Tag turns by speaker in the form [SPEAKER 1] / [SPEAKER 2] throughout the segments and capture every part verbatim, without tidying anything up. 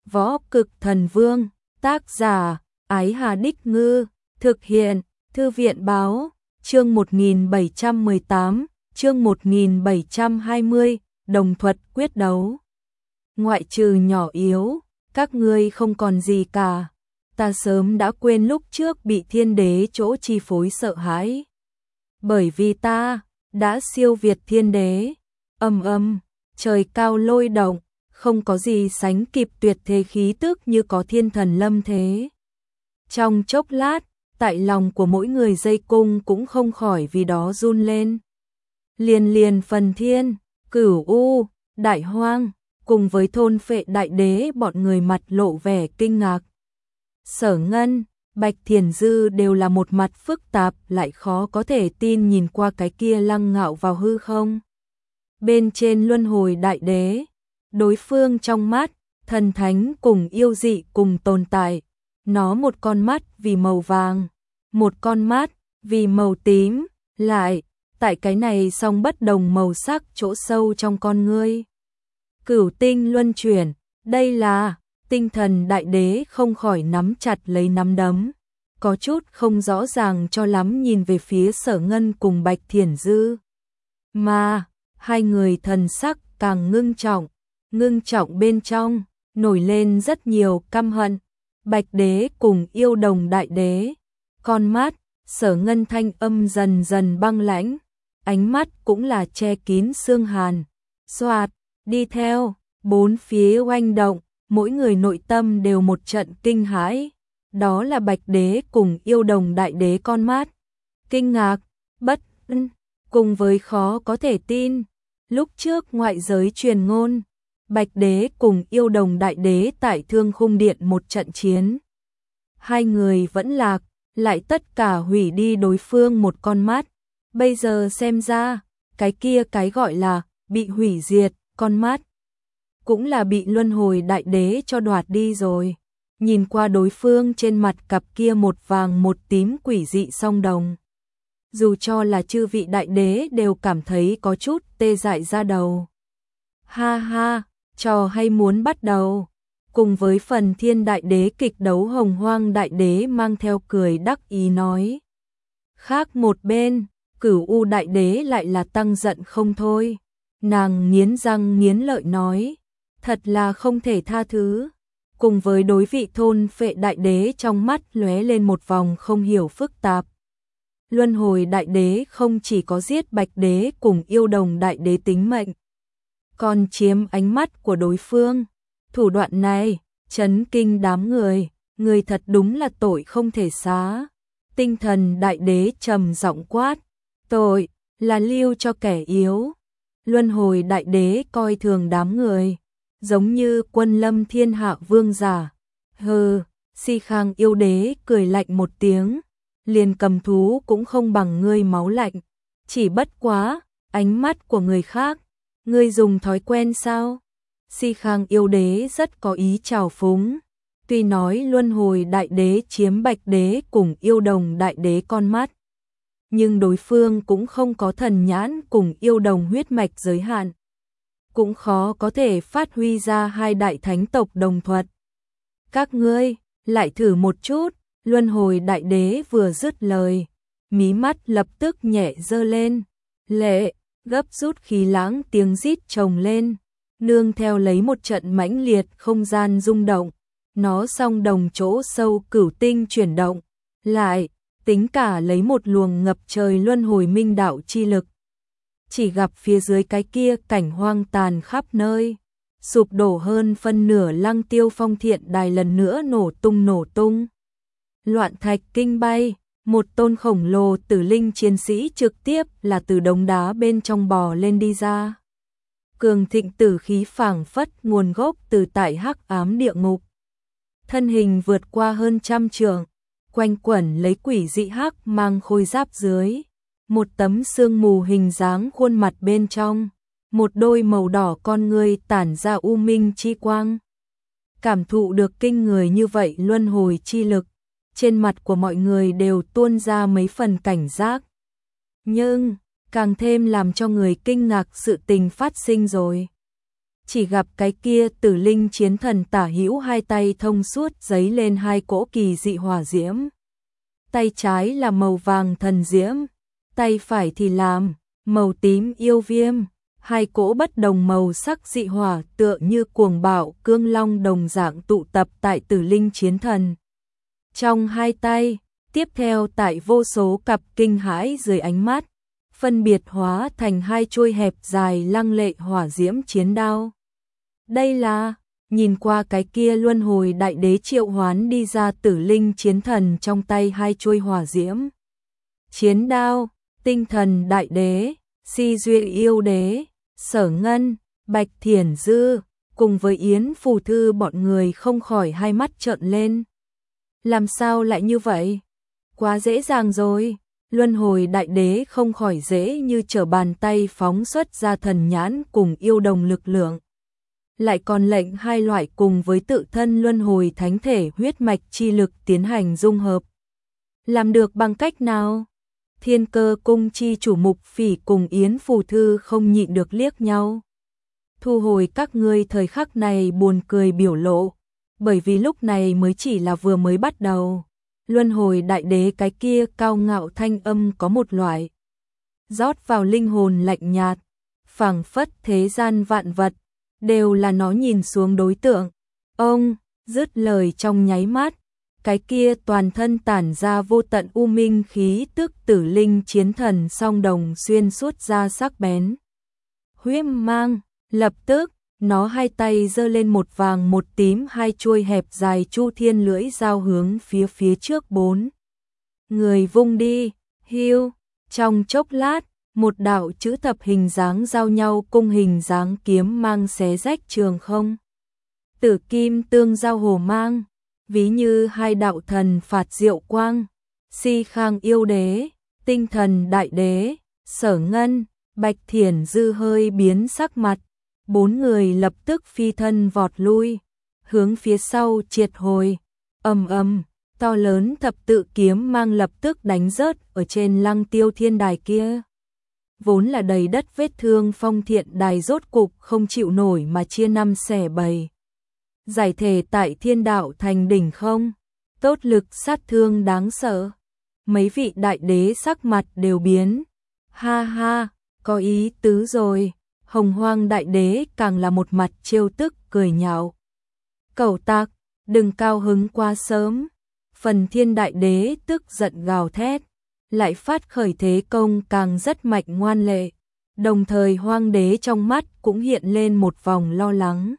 [SPEAKER 1] Võ Cực Thần Vương, tác giả, Ái Hà Đích Ngư, thực hiện, Thư viện Báo, chương một nghìn bảy trăm mười tám, chương một nghìn bảy trăm hai mươi, đồng thuật quyết đấu. Ngoại trừ nhỏ yếu, các ngươi không còn gì cả. Ta sớm đã quên lúc trước bị thiên đế chỗ chi phối sợ hãi. Bởi vì ta đã siêu việt thiên đế. Âm âm, trời cao lôi động, không có gì sánh kịp tuyệt thế khí tức như có thiên thần lâm thế. Trong chốc lát, tại lòng của mỗi người dây cung cũng không khỏi vì đó run lên. Liền liền phần thiên, Cửu U, Đại Hoang, cùng với thôn phệ đại đế bọn người mặt lộ vẻ kinh ngạc. Sở Ngân, Bạch Thiền Dư đều là một mặt phức tạp lại khó có thể tin nhìn qua cái kia lăng ngạo vào hư không. Bên trên luân hồi đại đế, đối phương trong mắt, thần thánh cùng yêu dị cùng tồn tại. Nó một con mắt vì màu vàng, một con mắt vì màu tím, lại, tại cái này song bất đồng màu sắc chỗ sâu trong con ngươi. Cửu tinh luân chuyển, đây là, tinh thần đại đế không khỏi nắm chặt lấy nắm đấm. Có chút không rõ ràng cho lắm nhìn về phía Sở Ngân cùng Bạch Thiển Dư. Mà, hai người thần sắc càng ngưng trọng, ngưng trọng bên trong, nổi lên rất nhiều căm hận. Bạch đế cùng yêu đồng đại đế, con mắt, Sở Ngân thanh âm dần dần băng lãnh, ánh mắt cũng là che kín xương hàn. Xoạt, đi theo, bốn phía oanh động, mỗi người nội tâm đều một trận kinh hãi. Đó là Bạch đế cùng yêu đồng đại đế con mắt. Kinh ngạc, bất ân, cùng với khó có thể tin. Lúc trước ngoại giới truyền ngôn, Bạch đế cùng yêu đồng đại đế tại Thương Khung Điện một trận chiến. Hai người vẫn lạc, lại tất cả hủy đi đối phương một con mắt. Bây giờ xem ra, cái kia cái gọi là bị hủy diệt, con mắt, cũng là bị luân hồi đại đế cho đoạt đi rồi. Nhìn qua đối phương trên mặt cặp kia một vàng một tím quỷ dị song đồng. Dù cho là chư vị đại đế đều cảm thấy có chút tê dại ra đầu. Ha ha, trò hay muốn bắt đầu. Cùng với phần thiên đại đế kịch đấu Hồng Hoang đại đế mang theo cười đắc ý nói. Khác một bên, Cửu U đại đế lại là tăng giận không thôi. Nàng nghiến răng nghiến lợi nói. Thật là không thể tha thứ. Cùng với đối vị thôn phệ đại đế trong mắt lóe lên một vòng không hiểu phức tạp. Luân hồi đại đế không chỉ có giết Bạch đế cùng yêu đồng đại đế tính mệnh, còn chiếm ánh mắt của đối phương. Thủ đoạn này, chấn kinh đám người, người thật đúng là tội không thể xá. Tinh thần đại đế trầm giọng quát, tội là lưu cho kẻ yếu. Luân hồi đại đế coi thường đám người, giống như quân lâm thiên hạ vương giả. Hừ, Si Khang yêu đế cười lạnh một tiếng, liền cầm thú cũng không bằng ngươi máu lạnh. Chỉ bất quá, ánh mắt của người khác, ngươi dùng thói quen sao? Si Khang yêu đế rất có ý trào phúng. Tuy nói luân hồi đại đế chiếm Bạch đế cùng yêu đồng đại đế con mắt, nhưng đối phương cũng không có thần nhãn cùng yêu đồng huyết mạch giới hạn. Cũng khó có thể phát huy ra hai đại thánh tộc đồng thuật. Các ngươi, lại thử một chút. Luân hồi đại đế vừa dứt lời, mí mắt lập tức nhẹ dơ lên. Lệ, gấp rút khí lãng tiếng rít chồng lên, nương theo lấy một trận mãnh liệt không gian rung động. Nó song đồng chỗ sâu cửu tinh chuyển động, lại, tính cả lấy một luồng ngập trời luân hồi minh đạo chi lực. Chỉ gặp phía dưới cái kia cảnh hoang tàn khắp nơi, sụp đổ hơn phân nửa Lăng Tiêu Phong Thiện Đài lần nữa nổ tung nổ tung. Loạn thạch kinh bay, một tôn khổng lồ tử linh chiến sĩ trực tiếp là từ đống đá bên trong bò lên đi ra. Cường thịnh tử khí phảng phất nguồn gốc từ tại hắc ám địa ngục. Thân hình vượt qua hơn trăm trượng, quanh quẩn lấy quỷ dị hắc mang khôi giáp dưới. Một tấm sương mù hình dáng khuôn mặt bên trong, một đôi màu đỏ con ngươi tản ra u minh chi quang. Cảm thụ được kinh người như vậy luân hồi chi lực, trên mặt của mọi người đều tuôn ra mấy phần cảnh giác. Nhưng, càng thêm làm cho người kinh ngạc sự tình phát sinh rồi. chỉ gặp cái kia Tử Linh chiến thần tả hữu hai tay thông suốt giấy lên hai cỗ kỳ dị hỏa diễm. Tay trái là màu vàng thần diễm, tay phải thì làm màu tím yêu viêm, hai cỗ bất đồng màu sắc dị hỏa tựa như cuồng bạo cương long đồng dạng tụ tập tại Tử Linh chiến thần. Trong hai tay, tiếp theo tại vô số cặp kinh hãi dưới ánh mắt, phân biệt hóa thành hai chuôi hẹp dài lăng lệ hỏa diễm chiến đao. Đây là, nhìn qua cái kia luân hồi đại đế triệu hoán đi ra Tử Linh chiến thần trong tay hai chuôi hỏa diễm chiến đao, tinh thần đại đế, si duy yêu đế, Sở Ngân, Bạch Thiển Dư, cùng với Yến Phù Thư bọn người không khỏi hai mắt trợn lên. Làm sao lại như vậy? Quá dễ dàng rồi. Luân hồi đại đế không khỏi dễ như trở bàn tay phóng xuất ra thần nhãn cùng yêu đồng lực lượng. Lại còn lệnh hai loại cùng với tự thân luân hồi thánh thể huyết mạch chi lực tiến hành dung hợp. Làm được bằng cách nào? Thiên Cơ cung chi chủ Mục Phỉ cùng Yến Phù Thư không nhịn được liếc nhau. Thu hồi các ngươi thời khắc này buồn cười biểu lộ, bởi vì lúc này mới chỉ là vừa mới bắt đầu. Luân hồi đại đế cái kia cao ngạo thanh âm có một loại rót vào linh hồn lạnh nhạt, phảng phất thế gian vạn vật đều là nó nhìn xuống đối tượng. Ông dứt lời trong nháy mắt, cái kia toàn thân tản ra vô tận u minh khí tức Tử Linh chiến thần song đồng xuyên suốt ra sắc bén huyết mang, lập tức nó hai tay giơ lên một vàng một tím hai chuôi hẹp dài chu thiên lưỡi dao hướng phía phía trước bốn người vung đi. Hiu, trong chốc lát, một đạo chữ thập hình dáng giao nhau cung hình dáng kiếm mang xé rách trường không. Tử kim tương giao hồ mang, ví như hai đạo thần phạt diệu quang, Si Khang yêu đế, tinh thần đại đế, Sở Ngân, Bạch Thiển Dư hơi biến sắc mặt. Bốn người lập tức phi thân vọt lui, hướng phía sau triệt hồi. Ầm ầm, to lớn thập tự kiếm mang lập tức đánh rớt ở trên Lăng Tiêu thiên đài kia. Vốn là đầy đất vết thương phong thiện đài rốt cục không chịu nổi mà chia năm xẻ bảy. Giải thể tại thiên đạo thành đỉnh không, tốt lực sát thương đáng sợ. Mấy vị đại đế sắc mặt đều biến. Ha ha, có ý tứ rồi. Hồng Hoang đại đế càng là một mặt trêu tức cười nhạo. Cẩu tặc, đừng cao hứng quá sớm. Phần thiên đại đế tức giận gào thét, lại phát khởi thế công càng rất mạnh ngoan lệ. Đồng thời Hoang đế trong mắt cũng hiện lên một vòng lo lắng.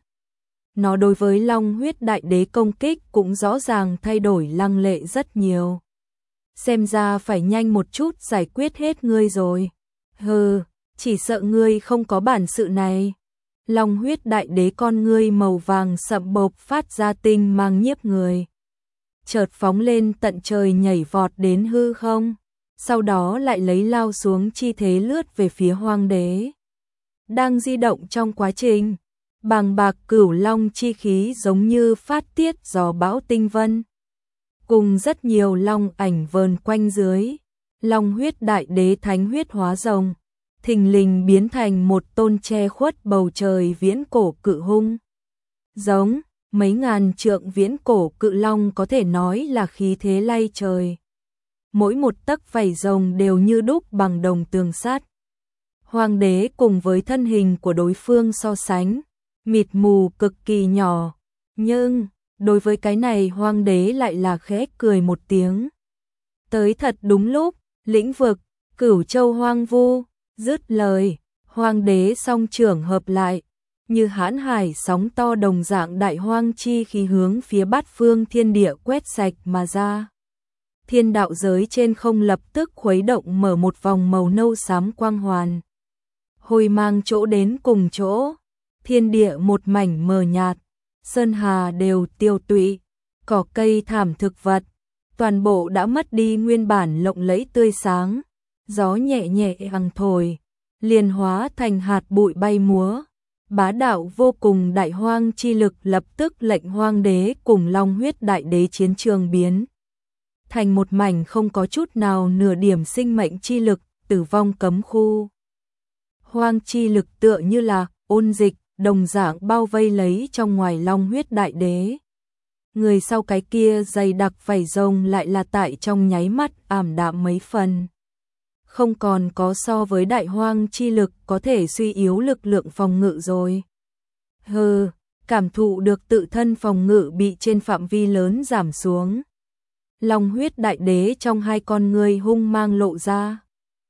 [SPEAKER 1] Nó đối với Long huyết đại đế công kích cũng rõ ràng thay đổi lăng lệ rất nhiều. Xem ra phải nhanh một chút giải quyết hết ngươi rồi. Hừ, chỉ sợ ngươi không có bản sự này. Long huyết đại đế con ngươi màu vàng sậm bộc phát ra tinh mang nhiếp người. Chợt phóng lên tận trời nhảy vọt đến hư không, sau đó lại lấy lao xuống chi thế lướt về phía Hoang đế. Đang di động trong quá trình, bàng bạc cửu long chi khí giống như phát tiết gió bão tinh vân. Cùng rất nhiều long ảnh vờn quanh dưới, Long huyết đại đế thánh huyết hóa rồng, thình lình biến thành một tôn che khuất bầu trời viễn cổ cự hung. Giống, mấy ngàn trượng viễn cổ cự long có thể nói là khí thế lay trời. Mỗi một tấc vảy rồng đều như đúc bằng đồng tường sắt. Hoàng đế cùng với thân hình của đối phương so sánh, mịt mù cực kỳ nhỏ, nhưng đối với cái này Hoàng đế lại là khẽ cười một tiếng. Tới thật đúng lúc, lĩnh vực, Cửu Châu hoang vu, dứt lời, Hoàng đế song trưởng hợp lại, như hãn hải sóng to đồng dạng đại hoang chi khí hướng phía bát phương thiên địa quét sạch mà ra. Thiên đạo giới trên không lập tức khuấy động mở một vòng màu nâu xám quang hoàn. Hồi mang chỗ đến cùng chỗ, thiên địa một mảnh mờ nhạt, sơn hà đều tiêu tụy, cỏ cây thảm thực vật, toàn bộ đã mất đi nguyên bản lộng lẫy tươi sáng, gió nhẹ nhẹ hằng thổi, liền hóa thành hạt bụi bay múa. Bá đạo vô cùng đại hoang chi lực lập tức lệnh Hoang đế cùng Long huyết đại đế chiến trường biến thành một mảnh không có chút nào nửa điểm sinh mệnh chi lực, tử vong cấm khu. Hoang chi lực tựa như là ôn dịch, đồng dạng bao vây lấy trong ngoài long huyết đại đế. Người sau cái kia dày đặc vảy rồng lại là tại trong nháy mắt ảm đạm mấy phần. Không còn có so với đại hoang chi lực có thể suy yếu lực lượng phòng ngự rồi. Hừ, cảm thụ được tự thân phòng ngự bị trên phạm vi lớn giảm xuống. Long huyết đại đế trong hai con ngươi hung mang lộ ra.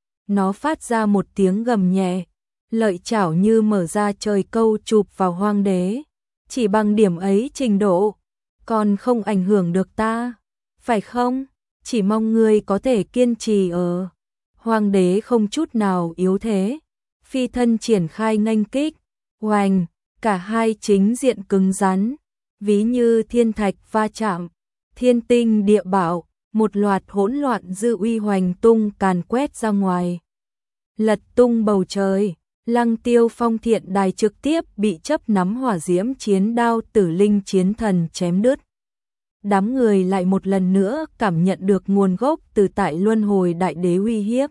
[SPEAKER 1] Nó phát ra một tiếng gầm nhẹ, lợi chảo như mở ra trời câu chụp vào hoang đế. Chỉ bằng điểm ấy trình độ, còn không ảnh hưởng được ta, phải không? Chỉ mong ngươi có thể kiên trì ở. Hoàng đế không chút nào yếu thế, phi thân triển khai nghênh kích, oanh, cả hai chính diện cứng rắn, ví như thiên thạch va chạm, thiên tinh địa bảo, một loạt hỗn loạn dư uy hoành tung càn quét ra ngoài. Lật tung bầu trời, Lăng Tiêu Phong thiện đài trực tiếp bị chấp nắm hỏa diễm chiến đao tử linh chiến thần chém đứt. Đám người lại một lần nữa cảm nhận được nguồn gốc từ tại luân hồi đại đế uy hiếp.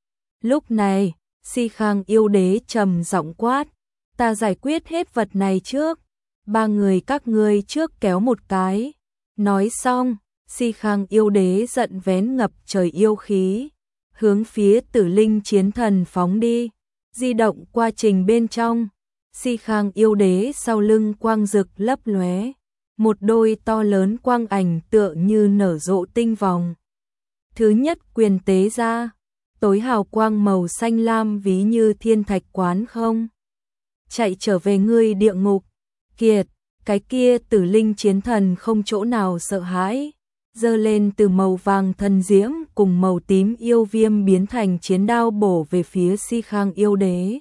[SPEAKER 1] Lúc này, Si Khang yêu đế trầm giọng quát, ta giải quyết hết vật này trước, ba người các ngươi trước kéo một cái. Nói xong, Si Khang yêu đế giận vén ngập trời yêu khí, hướng phía tử linh chiến thần phóng đi, di động qua trình bên trong. Si Khang yêu đế sau lưng quang rực lấp lóe, một đôi to lớn quang ảnh tựa như nở rộ tinh vòng. Thứ nhất quyền tế ra, tối hào quang màu xanh lam ví như thiên thạch quán không. Chạy trở về ngươi địa ngục, kiệt, cái kia tử linh chiến thần không chỗ nào sợ hãi, giơ lên từ màu vàng thần diễm cùng màu tím yêu viêm biến thành chiến đao bổ về phía Si Khang yêu đế.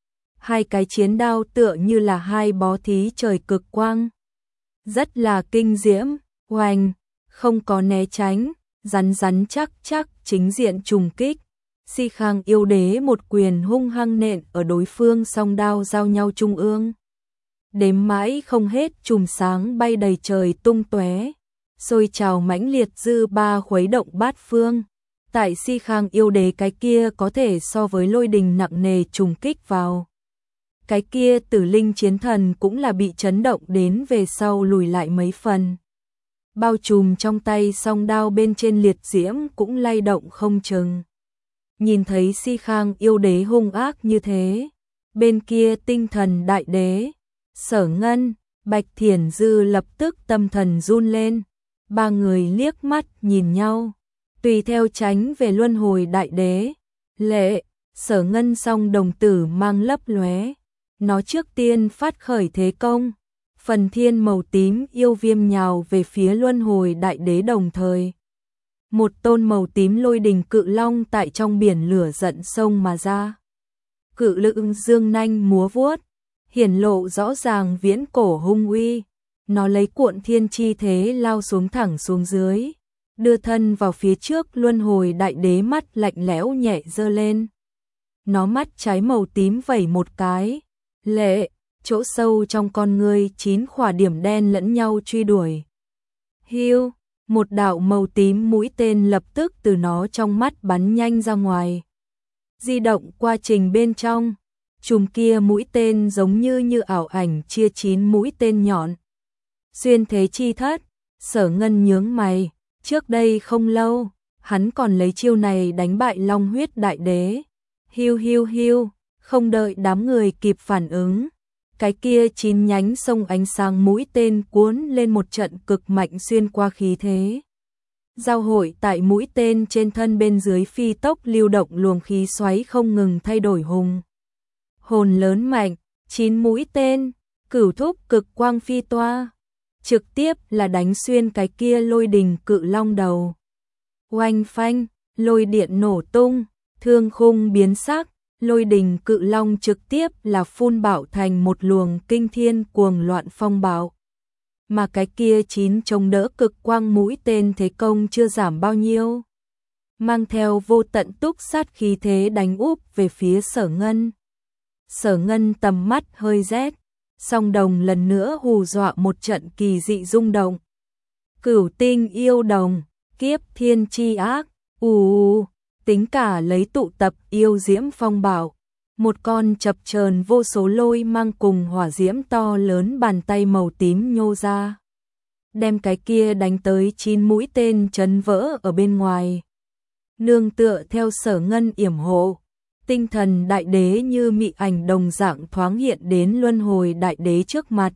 [SPEAKER 1] Hai cái chiến đao tựa như là hai bó thí trời cực quang. Rất là kinh diễm, oanh, không có né tránh, rắn rắn chắc chắc chính diện trùng kích. Si Khang yêu đế một quyền hung hăng nện ở đối phương song đao giao nhau trung ương. Đếm mãi không hết chùm sáng bay đầy trời tung tóe, sôi trào mãnh liệt dư ba khuấy động bát phương. Tại Si Khang yêu đế cái kia có thể so với lôi đình nặng nề trùng kích vào. Cái kia tử linh chiến thần cũng là bị chấn động đến về sau lùi lại mấy phần. Bao trùm trong tay song đao bên trên liệt diễm cũng lay động không chừng. Nhìn thấy Si Khang yêu đế hung ác như thế, bên kia tinh thần đại đế, Sở Ngân, Bạch Thiển Dư lập tức tâm thần run lên. Ba người liếc mắt nhìn nhau, tùy theo tránh về luân hồi đại đế. Lệ, Sở Ngân song đồng tử mang lấp lóe, nó trước tiên phát khởi thế công, phần thiên màu tím yêu viêm nhào về phía luân hồi đại đế đồng thời. Một tôn màu tím lôi đình cự long tại trong biển lửa giận sông mà ra. Cự lưng dương nanh múa vuốt, hiển lộ rõ ràng viễn cổ hung uy. Nó lấy cuộn thiên chi thế lao xuống thẳng xuống dưới, đưa thân vào phía trước luân hồi đại đế, mắt lạnh lẽo nhẹ giơ lên. Nó mắt trái màu tím vẩy một cái, lệ, chỗ sâu trong con ngươi chín khỏa điểm đen lẫn nhau truy đuổi. Hiu, một đạo màu tím mũi tên lập tức từ nó trong mắt bắn nhanh ra ngoài. Di động qua trình bên trong, chùm kia mũi tên giống như như ảo ảnh chia chín mũi tên nhọn. Xuyên thế chi thất, Sở Ngân nhướng mày, trước đây không lâu, hắn còn lấy chiêu này đánh bại Long huyết đại đế. Hiu hiu hiu, không đợi đám người kịp phản ứng, cái kia chín nhánh sông ánh sáng mũi tên cuốn lên một trận cực mạnh xuyên qua khí thế. Giao hội tại mũi tên trên thân bên dưới phi tốc lưu động luồng khí xoáy không ngừng thay đổi hùng. Hồn lớn mạnh, chín mũi tên, cửu thúc cực quang phi toa, trực tiếp là đánh xuyên cái kia lôi đình cự long đầu. Oanh phanh, lôi điện nổ tung, thương khung biến sắc, lôi đình cự long trực tiếp là phun bạo thành một luồng kinh thiên cuồng loạn phong bạo. Mà cái kia chín chống đỡ cực quang mũi tên thế công chưa giảm bao nhiêu, mang theo vô tận túc sát khí thế đánh úp về phía Sở Ngân. Sở Ngân tầm mắt hơi rét, song đồng lần nữa hù dọa một trận kỳ dị rung động. Cửu tinh yêu đồng, kiếp thiên chi ác, ù, tính cả lấy tụ tập yêu diễm phong bảo, Một con chập chờn vô số lôi mang cùng hỏa diễm to lớn bàn tay màu tím nhô ra. Đem cái kia đánh tới chín mũi tên chấn vỡ ở bên ngoài. Nương tựa theo Sở Ngân yểm hộ, tinh thần đại đế như mị ảnh đồng dạng thoáng hiện đến luân hồi đại đế trước mặt.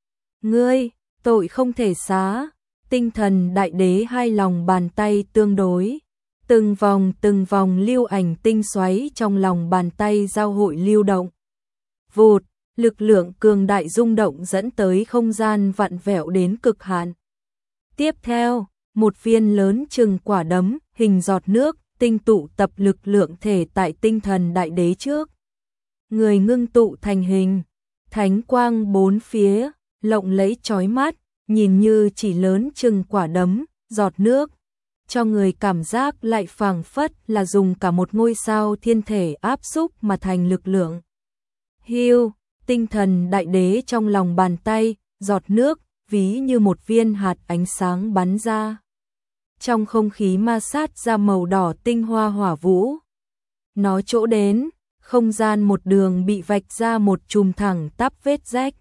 [SPEAKER 1] Ngươi, tội không thể xá. Tinh thần đại đế hai lòng bàn tay tương đối. Từng vòng từng vòng lưu ảnh tinh xoáy trong lòng bàn tay giao hội lưu động. Vụt, lực lượng cường đại rung động dẫn tới không gian vặn vẹo đến cực hạn. Tiếp theo, một viên lớn chừng quả đấm, hình giọt nước, tinh tụ tập lực lượng thể tại tinh thần đại đế trước. Người ngưng tụ thành hình, thánh quang bốn phía, lộng lẫy chói mắt, nhìn như chỉ lớn chừng quả đấm, giọt nước. Cho người cảm giác lại phảng phất là dùng cả một ngôi sao thiên thể áp xúc mà thành lực lượng. Hiu, tinh thần đại đế trong lòng bàn tay, giọt nước, ví như một viên hạt ánh sáng bắn ra. Trong không khí ma sát ra màu đỏ tinh hoa hỏa vũ. Nó chỗ đến, không gian một đường bị vạch ra một chùm thẳng tắp vết rách.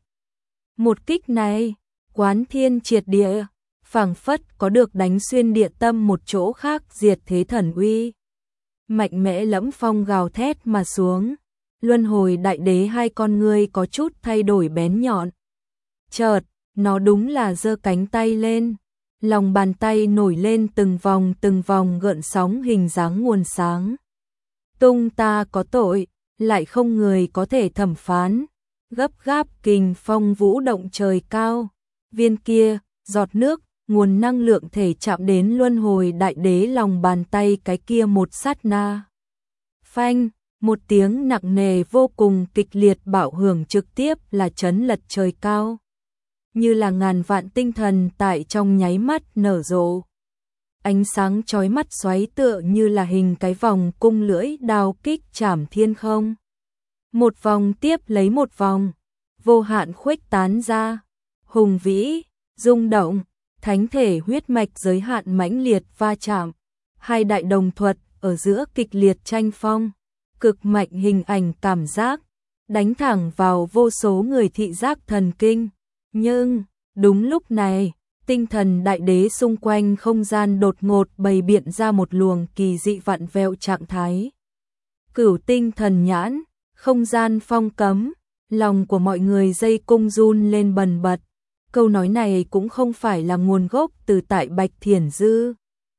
[SPEAKER 1] Một kích này, quán thiên triệt địa, phảng phất có được đánh xuyên địa tâm một chỗ khác diệt thế thần uy. Mạnh mẽ lẫm phong gào thét mà xuống, luân hồi đại đế hai con ngươi có chút thay đổi bén nhọn. Chợt, nó đúng là giơ cánh tay lên, lòng bàn tay nổi lên từng vòng từng vòng gợn sóng hình dáng nguồn sáng. Tung ta có tội, lại không người có thể thẩm phán, gấp gáp kình phong vũ động trời cao. Viên kia, giọt nước, nguồn năng lượng thể chạm đến luân hồi đại đế lòng bàn tay cái kia một sát na. Phanh, một tiếng nặng nề vô cùng kịch liệt bạo hưởng trực tiếp là chấn lật trời cao. Như là ngàn vạn tinh thần tại trong nháy mắt nở rộ. Ánh sáng chói mắt xoáy tựa như là hình cái vòng cung lưỡi đao kích chảm thiên không. Một vòng tiếp lấy một vòng, vô hạn khuếch tán ra, hùng vĩ, rung động, thánh thể huyết mạch giới hạn mãnh liệt va chạm, hai đại đồng thuật ở giữa kịch liệt tranh phong, cực mạnh hình ảnh cảm giác, đánh thẳng vào vô số người thị giác thần kinh. Nhưng, đúng lúc này, tinh thần đại đế xung quanh không gian đột ngột bày biện ra một luồng kỳ dị vặn vẹo trạng thái. Cửu tinh thần nhãn, không gian phong cấm, lòng của mọi người dây cung run lên bần bật. Câu nói này cũng không phải là nguồn gốc từ tại Bạch Thiển Dư.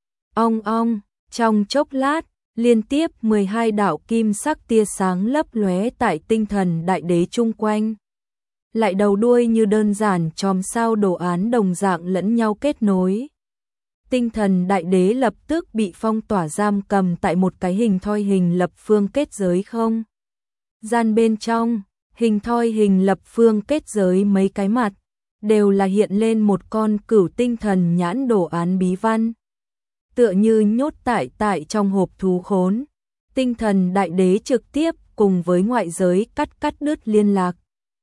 [SPEAKER 1] Ong ong, trong chốc lát, liên tiếp mười hai đạo kim sắc tia sáng lấp lóe tại tinh thần đại đế chung quanh. Lại đầu đuôi như đơn giản chòm sao đồ án đồng dạng lẫn nhau kết nối. Tinh thần đại đế lập tức bị phong tỏa giam cầm tại một cái hình thoi hình lập phương kết giới không. Gian bên trong, hình thoi hình lập phương kết giới mấy cái mặt, đều là hiện lên một con cửu tinh thần nhãn đồ án bí văn. Tựa như nhốt tại tại trong hộp thú khốn, tinh thần đại đế trực tiếp cùng với ngoại giới cắt cắt đứt liên lạc.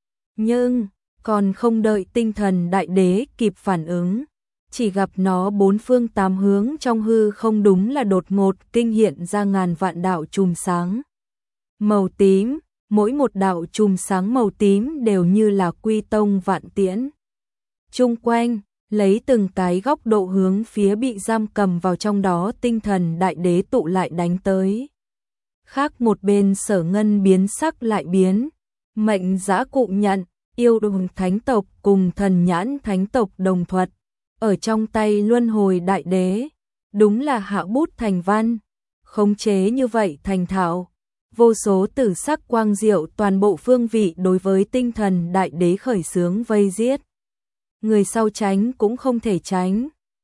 [SPEAKER 1] Nhưng, còn không đợi tinh thần đại đế kịp phản ứng, chỉ gặp nó bốn phương tám hướng trong hư không đúng là đột ngột kinh hiện ra ngàn vạn đạo chùm sáng. Màu tím, mỗi một đạo chùm sáng màu tím đều như là quy tông vạn tiễn. Chung quanh, lấy từng cái góc độ hướng phía bị giam cầm vào trong đó tinh thần đại đế tụ lại đánh tới. Khác một bên Sở Ngân biến sắc lại biến, mệnh giã cụ nhận, yêu đùng thánh tộc cùng thần nhãn thánh tộc đồng thuật, ở trong tay luân hồi đại đế, đúng là hạ bút thành văn, khống chế như vậy thành thạo. Vô số tử sắc quang diệu toàn bộ phương vị đối với tinh thần đại đế khởi xướng vây giết. Người sau tránh cũng không thể tránh.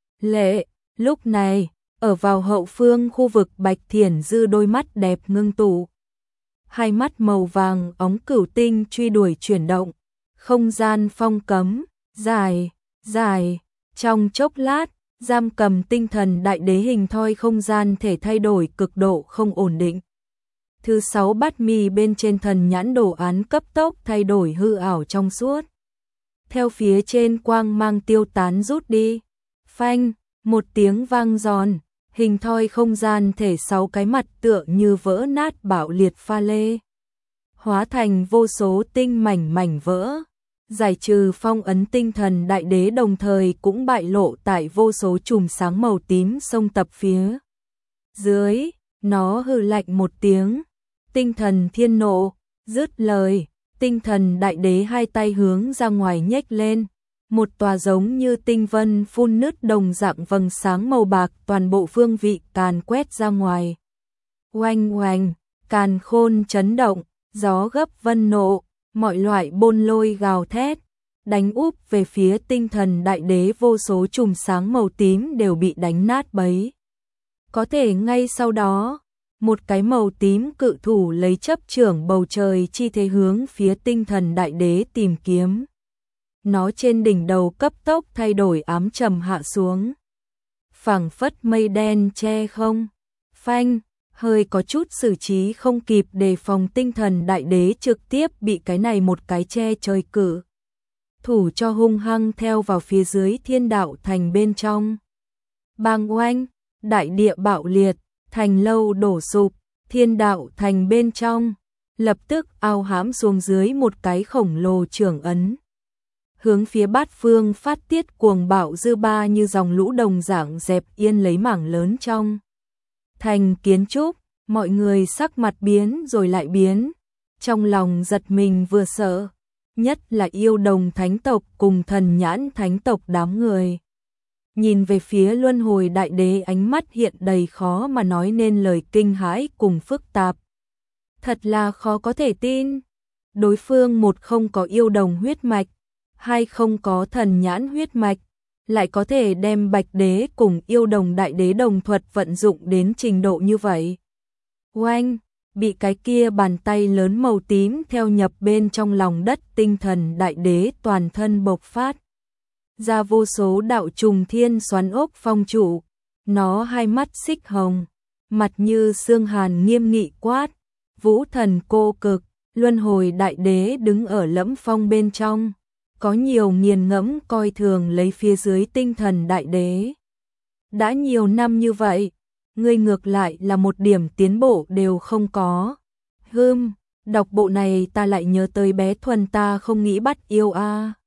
[SPEAKER 1] Lệ, lúc này, ở vào hậu phương khu vực Bạch Thiển Dư đôi mắt đẹp ngưng tụ. Hai mắt màu vàng óng cửu tinh truy đuổi chuyển động. Không gian phong cấm, dài, dài, trong chốc lát, giam cầm tinh thần đại đế hình thoi không gian thể thay đổi cực độ không ổn định. Thứ sáu bát mì bên trên thần nhãn đồ án cấp tốc thay đổi hư ảo trong suốt. Theo phía trên quang mang tiêu tán rút đi. Phanh, một tiếng vang giòn, hình thoi không gian thể sáu cái mặt tựa như vỡ nát bạo liệt pha lê. hóa thành vô số tinh mảnh mảnh vỡ, giải trừ phong ấn tinh thần đại đế, đồng thời cũng bại lộ tại vô số chùm sáng màu tím xông tập phía dưới. Nó hừ lạnh một tiếng, tinh thần thiên nộ, dứt lời, tinh thần đại đế hai tay hướng ra ngoài nhếch lên, một tòa giống như tinh vân phun nứt đồng dạng vầng sáng màu bạc toàn bộ phương vị càn quét ra ngoài. Oanh oanh, càn khôn chấn động, gió gấp vân nộ, mọi loại bôn lôi gào thét, đánh úp về phía tinh thần đại đế, vô số chùm sáng màu tím đều bị đánh nát bấy. Có thể ngay sau đó, một cái màu tím cự thủ lấy chấp trưởng bầu trời chi thế hướng phía tinh thần đại đế tìm kiếm. Nó trên đỉnh đầu cấp tốc thay đổi ám trầm hạ xuống, phảng phất mây đen che không. Phanh, hơi có chút xử trí không kịp đề phòng, tinh thần đại đế trực tiếp bị cái này một cái che trời cự thủ cho hung hăng theo vào phía dưới thiên đạo thành bên trong. Bang oanh, đại địa bạo liệt, thành lâu đổ sụp, thiên đạo thành bên trong lập tức ao hãm xuống dưới một cái khổng lồ trưởng ấn, hướng phía bát phương phát tiết cuồng bạo dư ba như dòng lũ đồng dạng dẹp yên lấy mảng lớn trong thành kiến trúc. Mọi người sắc mặt biến rồi lại biến, trong lòng giật mình vừa sợ, nhất là yêu đồng thánh tộc cùng thần nhãn thánh tộc đám người. Nhìn về phía luân hồi đại đế, ánh mắt hiện đầy khó mà nói nên lời kinh hãi cùng phức tạp. Thật là khó có thể tin, đối phương một không có yêu đồng huyết mạch, hai không có thần nhãn huyết mạch, lại có thể đem bạch đế cùng yêu đồng đại đế đồng thuật vận dụng đến trình độ như vậy. Oanh, bị cái kia bàn tay lớn màu tím theo nhập bên trong lòng đất, tinh thần đại đế toàn thân bộc phát ra vô số đạo trùng thiên xoắn ốc phong trụ. Nó hai mắt xích hồng, mặt như xương hàn nghiêm nghị quát: Vũ thần cô cực. Luân hồi đại đế đứng ở lẫm phong bên trong, có nhiều nghiền ngẫm coi thường lấy phía dưới tinh thần đại đế. Đã nhiều năm như vậy, ngươi ngược lại là một điểm tiến bộ đều không có. Hừm, đọc bộ này ta lại nhớ tới bé Thuần, ta không nghĩ bắt yêu a. À.